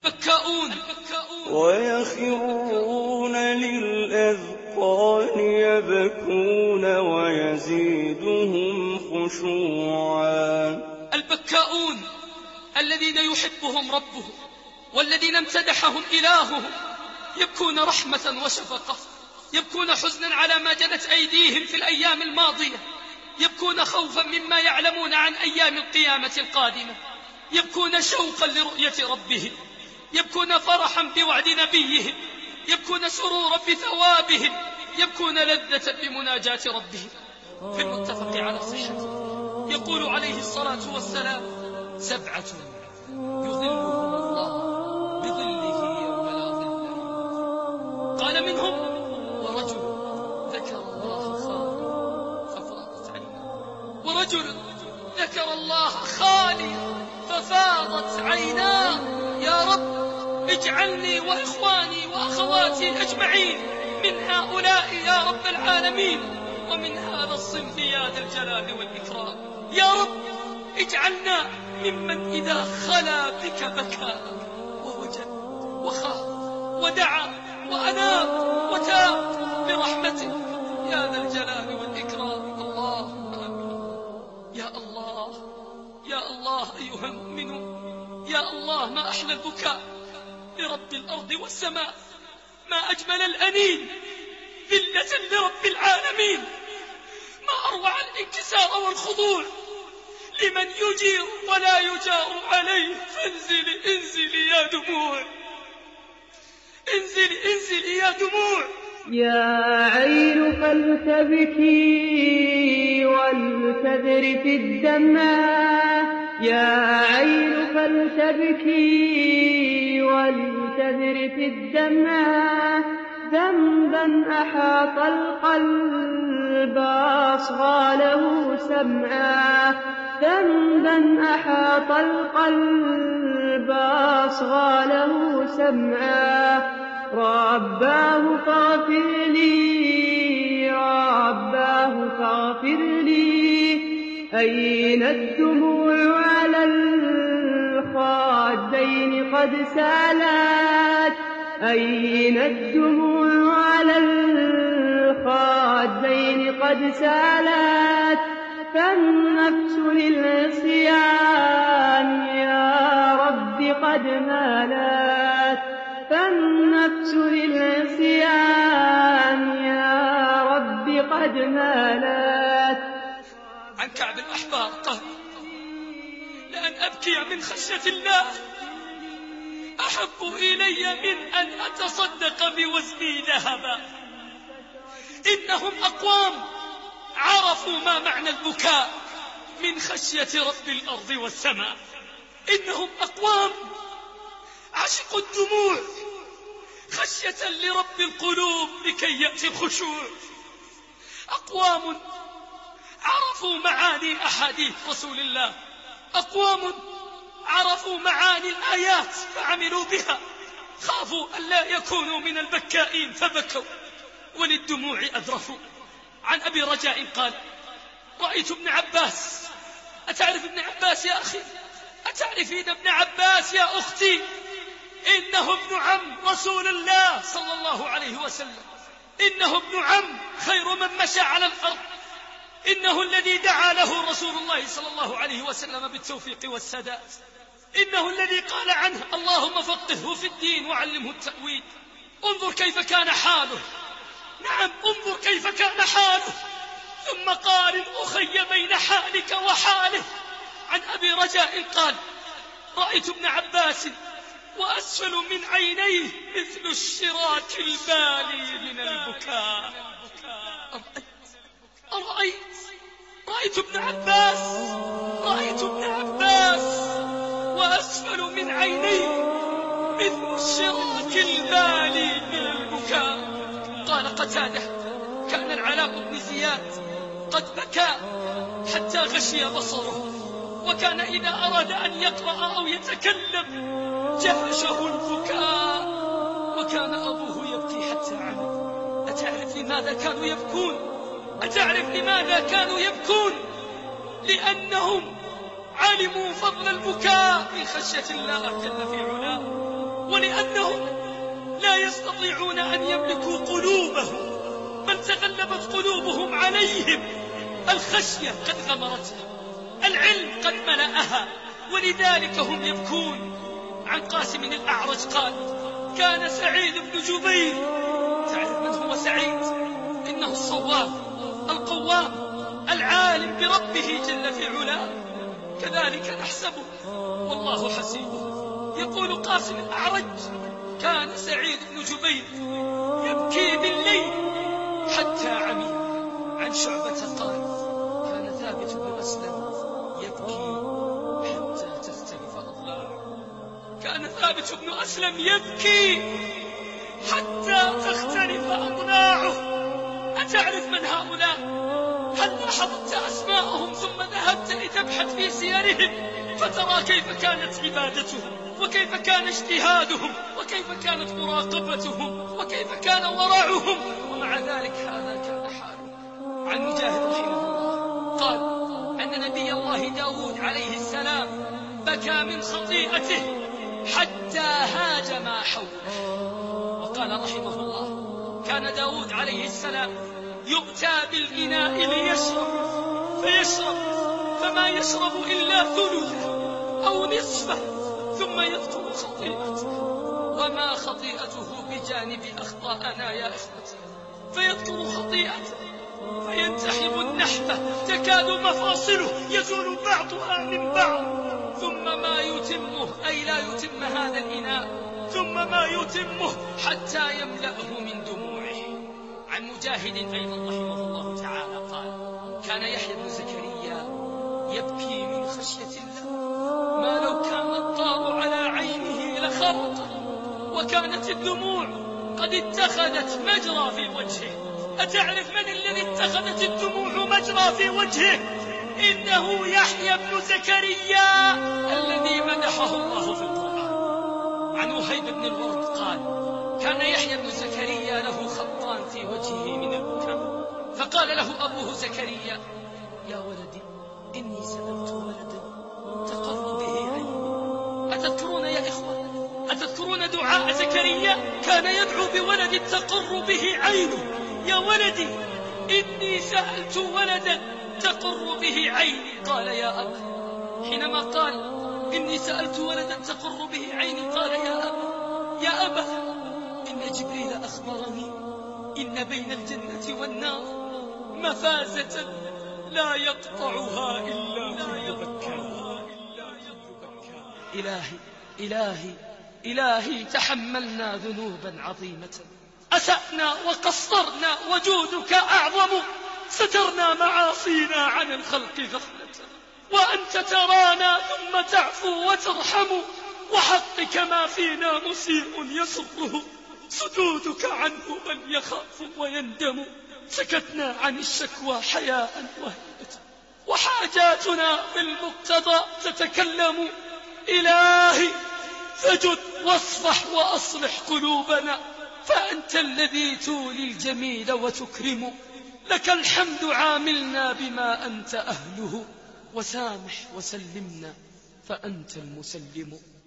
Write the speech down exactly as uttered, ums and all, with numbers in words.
البكاؤون ويخرون للأذقان يبكون ويزيدهم خشوعا. البكاؤون الذين يحبهم ربهم والذين امتدحهم إلههم يبكون رحمة وشفقة، يبكون حزنا على ما جنت أيديهم في الأيام الماضية، يبكون خوفا مما يعلمون عن أيام القيامة القادمة، يبكون شوقا لرؤية ربهم، يبكون فرحا بوعد نبيهم، يبكون سرورا بثوابهم، يبكون لذة بمناجاة ربهم. في المتفق على صحته يقول عليه الصلاة والسلام: سبعة يظلهم الله بظله يوم لا ظل إلا ظله. قال منهم: ورجل ذكر الله خاليا ففاضت عيناه، ورجل ذكر الله خاليا ففاضت عيناه. يا رب اجعلني وإخواني وأخواتي أجمعين من هؤلاء يا رب العالمين، ومن هذا الصنف يا ذا الجلال والإكرام. يا رب اجعلنا ممن إذا خلا بك بكى ووجد وخاف ودعا وأناب وتاب برحمتك يا ذا الجلال والإكرام. اللهم آمين. يا الله يا الله أيها المؤمنون، يا الله ما أحلى البكاء لرب الأرض والسماء، ما أجمل الأنين ذلة لرب العالمين، ما أروع الانكسار والخضوع لمن يجير ولا يجار عليه. فانزلي انزلي يا دموع، انزلي انزلي يا دموع. يا عين فلتبكي ولتذرف الدمع، يا عين فلتبكي ولتذرف الدمع، ذنبا أحاط القلب أصغى له سمعا، ذنبا أحاط القلب أصغى له سمعا. رباه فاغفر لي، رباه فاغفر لي، أين الدموع على الخدين قد سالت، أين الدموع على الخدين قد سالت. فالنفس للعصيان يا رب قد مالت، فالنفس للعصيان يا رب قد مالت. عن كعب الأحبار قال: لأن أبكي من خشية الله أحب إلي من أن أتصدق بوزني ذهبا. إنهم أقوام عرفوا ما معنى البكاء من خشية رب الأرض والسماء، إنهم أقوام عشقوا الدموع خشية لرب القلوب لكي يأتي الخشوع، أقوام عرفوا معاني أحاديث رسول الله، أقوام عرفوا معاني الآيات فعملوا بها، خافوا أن لا يكونوا من البكائين فبكوا وللدموع أذرفوا. عن أبي رجاء قال: رأيت ابن عباس. أتعرف ابن عباس يا أخي؟ أتعرفين ابن عباس يا أختي؟ إنه ابن عم رسول الله صلى الله عليه وسلم، إنه ابن عم خير من مشى على الأرض، إنه الذي دعا له رسول الله صلى الله عليه وسلم بالتوفيق والسداد، إنه الذي قال عنه: اللهم فقهه في الدين وعلمه التأويل. انظر كيف كان حاله، نعم انظر كيف كان حاله، ثم قارن أخي بين حالك وحاله. عن أبي رجاء قال: رأيت ابن عباس وأسفل من عينيه مثل الشراك البالي من البكاء. أرأيت رأيت ابن عباس رأيت ابن عباس وأسفل من عينيه مثل الشراك البالي من البكاء. قال قتادة: كان العلاء بن زياد قد بكى حتى غشي بصره، وكان إذا أراد أن يقرأ أو يتكلم جهشه البكاء، وكان أبوه يبكي حتى عمد. أتعرف لماذا كانوا يبكون؟ أتعرف لماذا كانوا يبكون؟ لأنهم علموا فضل البكاء من خشية الله جل في علاه، ولأنهم لا يستطيعون أن يملكوا قلوبهم، من تغلبت قلوبهم عليهم. الخشية قد غمرتها، العلم قد ملأها، ولذلك هم يبكون. عن قاسم الأعرج قال: كان سعيد بن جبير، تعرف من هو سعيد؟ إنه الصواب القوام العالم بربه جل في علاه، كذلك نحسبه والله حسيبه. يقول قاسم الأعرج: كان سعيد بن جبير يبكي بالليل حتى عمي. عن شعبة قال: كان ثابت بن أسلم يبكي حتى تختلف أضلاعه. كان ثابت بن أسلم يبكي حتى تختلف أضلاعه. أتعرف من هؤلاء؟ هل لاحظت أسماءهم ثم ذهبت لتبحث في سيرهم فترى كيف كانت عبادتهم، وكيف كان اجتهادهم، وكيف كانت مراقبتهم، وكيف كان ورعهم، ومع ذلك هذا كان حاله. عن مجاهد رحمه الله قال أن نبي الله داود عليه السلام بكى من خطيئته حتى هاج ما حوله. وقال رحمه الله: كان داود عليه السلام يؤتى بالإناء ليشرب فيشرب فما يشرب إلا ثلثه أو نصفه ثم يذكر خطيئته، وما خطيئته بجانب أخطاءنا يا إخوتي، فيذكر خطيئته فينتحب النحبة تكاد مفاصله يزول بعضها من بعض، ثم ما يتمه، أي لا يتم هذا الإناء، ثم ما يتمه حتى يملأه من دموعه. عن مجاهد أيضا رحمه الله تعالى قال: كان يحيى بن زكريا يبكي من خشية الله ما لو كان الطار على عينه لخرق، وكانت الدموع قد اتخذت مجرى في وجهه. أتعرف من الذي اتخذت الدموع مجرى في وجهه؟ إنه يحيى بن زكريا الذي مدحه الله في القرآن. عن وهيب بن الورد قال: كان يحيى بن زكريا له خطان في وجهه من البكاء، فقال له أبوه زكريا: يا ولدي إني سألت ولدا تقر به عيني. أتذكرون يا إخوة؟ أتذكرون دعاء زكريا؟ كان يدعو بولد تقر به عينه. يا ولدي إني سألت ولدا تقر به عيني. قال: يا أبا، حينما قال إني سألت ولدا تقر به عيني قال: يا أبا يا أبا إن جبريل أخبرني إن بين الجنة والنار مفازة لا يقطعها إلا في بكاء. إلهي إلهي إلهي تحملنا ذنوبا عظيمة، أسأنا وقصرنا وجودك أعظم، سترنا معاصينا عن الخلق غفلة، وأنت ترانا ثم تعفو وترحم، وحقك ما فينا مسيء يسره، سدودك عنه من يخاف ويندم، سكتنا عن الشكوى حياء وهيبة، وحاجاتنا بالمقتضى تتكلم. إلهي فجد واصفح وأصلح قلوبنا، فأنت الذي تولي الجميل وتكرم، لك الحمد عاملنا بما أنت أهله، وسامح وسلمنا فأنت المسلم.